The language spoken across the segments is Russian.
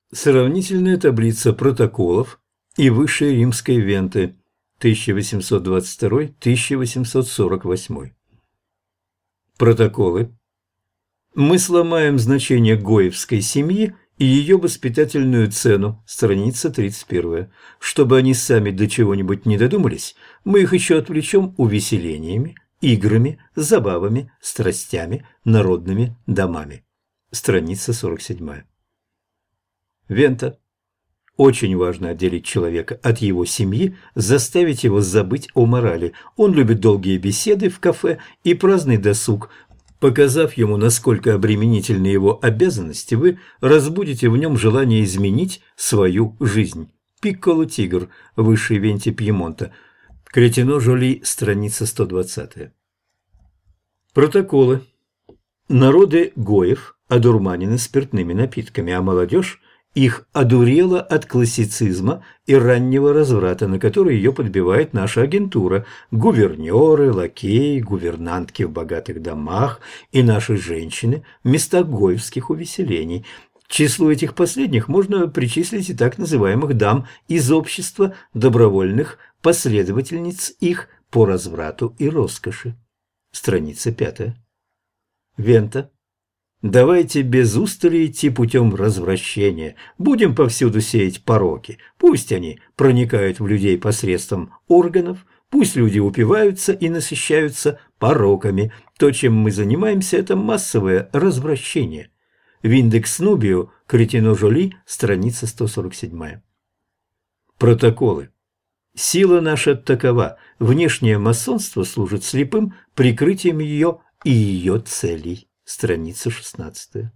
Сравнительная таблица протоколов и Высшей Римской Венты 1822-1848. Протоколы. Мы сломаем значение Гоевской семьи и ее воспитательную цену, страница 31. Чтобы они сами до чего-нибудь не додумались, мы их еще отвлечем увеселениями, играми, забавами, страстями, народными домами. Страница 47. Вента. Очень важно отделить человека от его семьи, заставить его забыть о морали. Он любит долгие беседы в кафе и праздный досуг. Показав ему, насколько обременительны его обязанности, вы разбудите в нем желание изменить свою жизнь. Пикколо Тигр, Высшей Венте Пьемонта. Кретино Жоли, страница 120. Протоколы. Народы Гоев одурманены спиртными напитками, а молодежь их одурела от классицизма и раннего разврата, на который ее подбивает наша агентура, гувернеры, лакеи, гувернантки в богатых домах и наши женщины в местах гоевских увеселений. К числу этих последних можно причислить и так называемых дам из общества добровольных последовательниц их по разврату и роскоши. Страница 5. Вента. Давайте без устали идти путем развращения. Будем повсюду сеять пороки. Пусть они проникают в людей посредством органов, пусть люди упиваются и насыщаются пороками. То, чем мы занимаемся, это массовое развращение. Виндекс Нубио, Кретино Жоли, страница 147. Протоколы. Сила наша такова. Внешнее масонство служит слепым прикрытием ее и ее целей. Страница 16.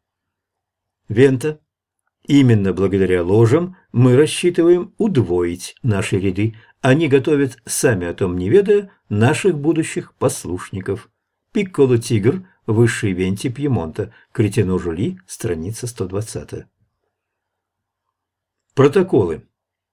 Вента. Именно благодаря ложам мы рассчитываем удвоить наши ряды. Они готовят, сами о том не ведая, наших будущих послушников. Пикколо Тигр, Высшей Венте Пьемонта, Кретино Жоли, страница 120. Протоколы.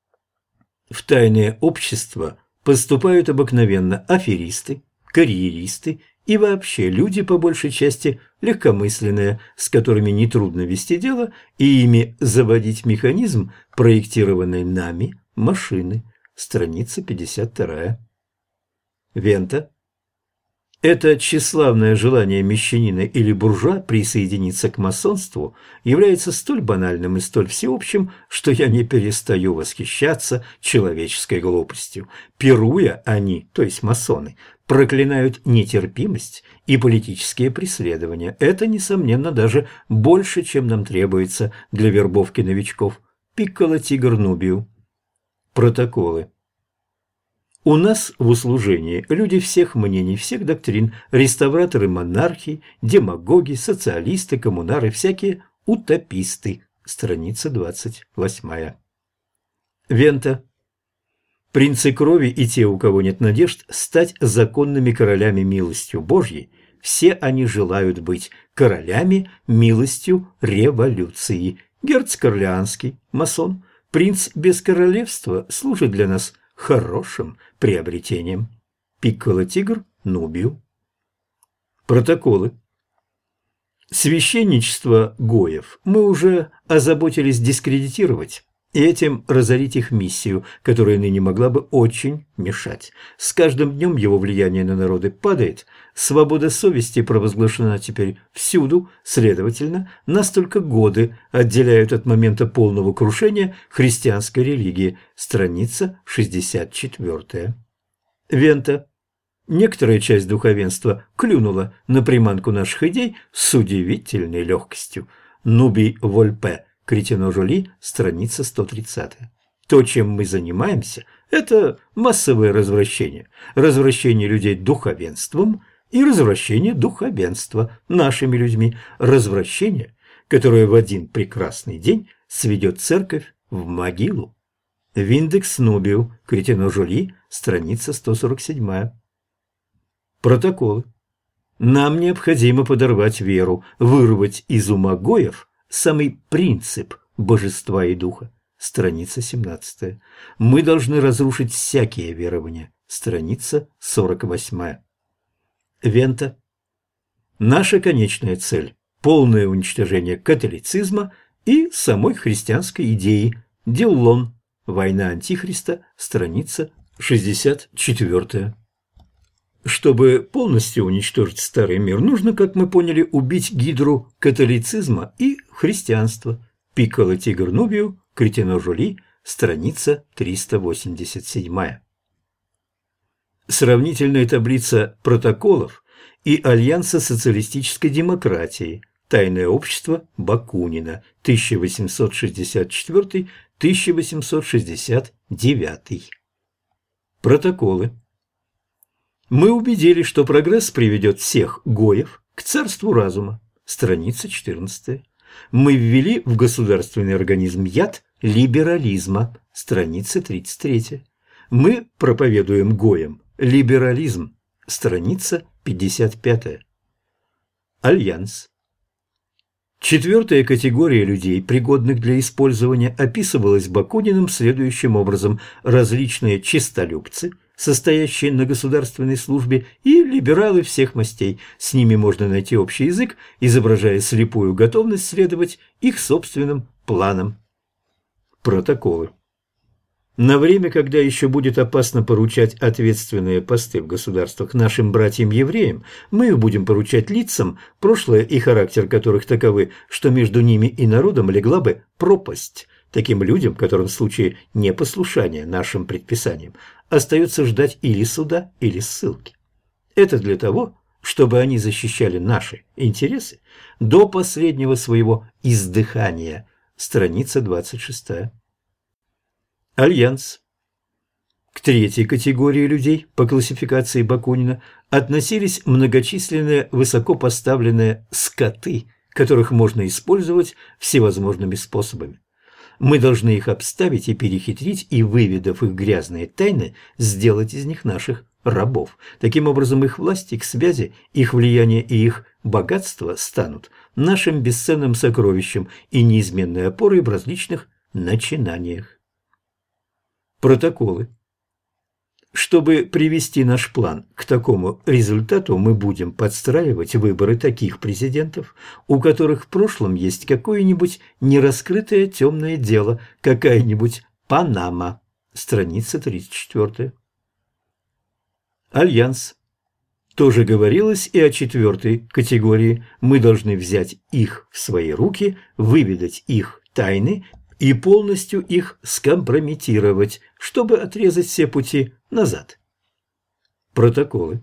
В тайное общество поступают обыкновенно аферисты, карьеристы и вообще люди, по большей части, легкомысленные, с которыми нетрудно вести дело и ими заводить механизм, проектированной нами машины. Страница 52. Вента. Это тщеславное желание мещанина или буржуа присоединиться к масонству является столь банальным и столь всеобщим, что я не перестаю восхищаться человеческой глупостью. Пируя они, то есть масоны, проклинают нетерпимость и политические преследования. Это, несомненно, даже больше, чем нам требуется для вербовки новичков. Пикколо Тигр Нубио. Протоколы. У нас в услужении люди всех мнений, всех доктрин, реставраторы монархии, демагоги, социалисты, коммунары, всякие утописты. Страница 28. Вента. Принцы крови и те, у кого нет надежд, стать законными королями милостью Божьей, все они желают быть королями милостью революции. Герцог Орлеанский, масон, принц без королевства служит для нас хорошим приобретением. Пикколо Тигр Нубио. Протоколы. Священничество Гоев мы уже озаботились дискредитировать и этим разорить их миссию, которая ныне могла бы очень мешать. С каждым днем его влияние на народы падает, свобода совести провозглашена теперь всюду, следовательно, нас только годы отделяют от момента полного крушения христианской религии. Страница 64. Вента. Некоторая часть духовенства клюнула на приманку наших идей с удивительной легкостью. Нуби Вольпе, Кретино Жоли, страница 130. То, чем мы занимаемся, это массовое развращение. Развращение людей духовенством и развращение духовенства нашими людьми. Развращение, которое в один прекрасный день сведет церковь в могилу. Виндекс Нубио, Кретино Жоли, страница 147. Протоколы. Нам необходимо подорвать веру, вырвать из ума Гоев самый принцип божества и духа. Страница 17. Мы должны разрушить всякие верования. Страница 48. Вента. Наша конечная цель – полное уничтожение католицизма и самой христианской идеи. Диллон. Война Антихриста, страница 64. Чтобы полностью уничтожить старый мир, нужно, как мы поняли, убить гидру католицизма и христианства. Пикколо Тигр Нубию, Кретино Жули, страница 387. Сравнительная таблица протоколов и Альянса социалистической демократии. Тайное общество Бакунина, 1864-1869. Протоколы. Мы убедились, что прогресс приведет всех гоев к царству разума. Страница 14. Мы ввели в государственный организм яд либерализма. Страница 33. Мы проповедуем гоям либерализм. Страница 55. Альянс. Четвертая категория людей, пригодных для использования, описывалась Бакуниным следующим образом: различные честолюбцы, состоящие на государственной службе, и либералы всех мастей. С ними можно найти общий язык, изображая слепую готовность следовать их собственным планам. Протоколы. На время, когда еще будет опасно поручать ответственные посты в государствах нашим братьям-евреям, мы их будем поручать лицам, прошлое и характер которых таковы, что между ними и народом легла бы пропасть. Таким людям, которым в случае непослушания нашим предписаниям остается ждать или суда, или ссылки. Это для того, чтобы они защищали наши интересы до последнего своего издыхания. Страница 26. Альянс. К третьей категории людей по классификации Бакунина относились многочисленные высокопоставленные скоты, которых можно использовать всевозможными способами. Мы должны их обставить и перехитрить, и, выведав их грязные тайны, сделать из них наших рабов. Таким образом, их власть, их связи, их влияние и их богатство станут нашим бесценным сокровищем и неизменной опорой в различных начинаниях. Протоколы. Чтобы привести наш план к такому результату, мы будем подстраивать выборы таких президентов, у которых в прошлом есть какое-нибудь нераскрытое темное дело, какая-нибудь Панама. Страница 34. Альянс. Тоже говорилось и о четвертой категории. Мы должны взять их в свои руки, выведать их тайны и полностью их скомпрометировать, чтобы отрезать все пути назад. Протоколы.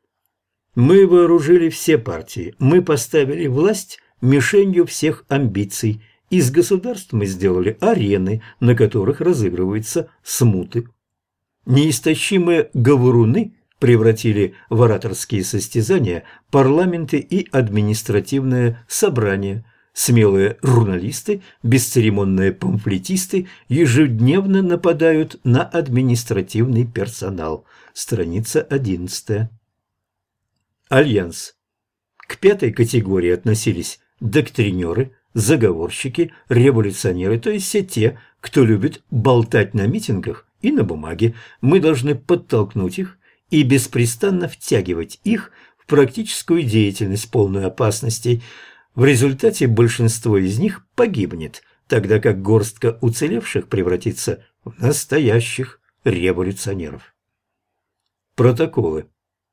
Мы вооружили все партии, мы поставили власть мишенью всех амбиций. Из государств мы сделали арены, на которых разыгрываются смуты. Неистощимые говоруны превратили в ораторские состязания парламенты и административные собрания. Смелые журналисты, бесцеремонные памфлетисты ежедневно нападают на административный персонал. Страница 11. Альянс. К пятой категории относились доктринеры, заговорщики, революционеры, то есть все те, кто любит болтать на митингах и на бумаге. Мы должны подтолкнуть их и беспрестанно втягивать их в практическую деятельность, полную опасностей. В результате большинство из них погибнет, тогда как горстка уцелевших превратится в настоящих революционеров. Протоколы.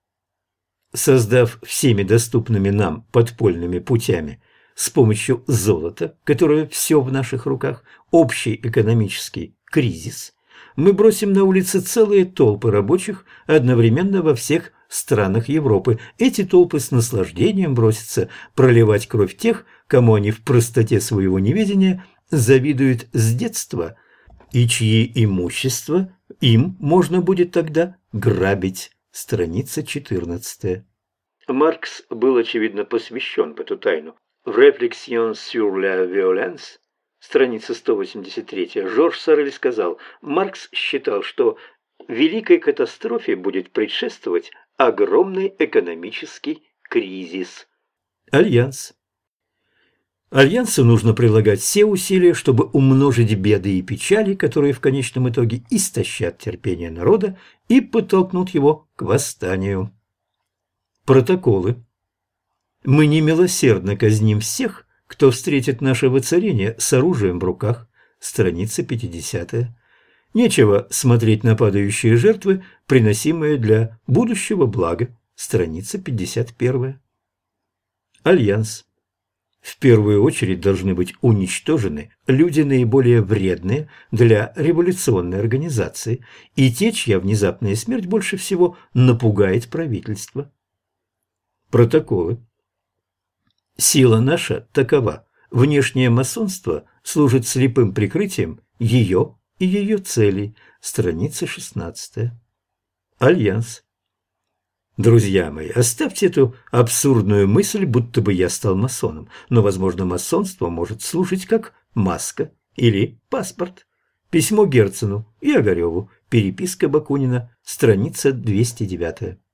Создав всеми доступными нам подпольными путями с помощью золота, которое все в наших руках, общий экономический кризис, мы бросим на улицы целые толпы рабочих одновременно во всех странах Европы. Эти толпы с наслаждением бросятся проливать кровь тех, кому они в простоте своего неведения завидуют с детства, и чьи имущество им можно будет тогда грабить. Страница 14. Маркс был, очевидно, посвящен в эту тайну. В «Réflexions sur la violence», страница 183, Жорж Сорель сказал: Маркс считал, что великой катастрофе будет предшествовать огромный экономический кризис. Альянс. Альянсу нужно прилагать все усилия, чтобы умножить беды и печали, которые в конечном итоге истощат терпение народа и подтолкнут его к восстанию. Протоколы. Мы немилосердно казним всех, кто встретит наше воцарение с оружием в руках, страница 50. Нечего смотреть на падающие жертвы, приносимые для будущего блага, страница 51. Альянс. В первую очередь должны быть уничтожены люди наиболее вредные для революционной организации и те, чья внезапная смерть больше всего напугает правительство. Протоколы. Сила наша такова. Внешнее масонство служит слепым прикрытием ее и ее целей. Страница 16. Альянс. Друзья мои, оставьте эту абсурдную мысль, будто бы я стал масоном, но, возможно, масонство может служить как маска или паспорт. Письмо Герцену и Огареву. Переписка Бакунина. Страница 209.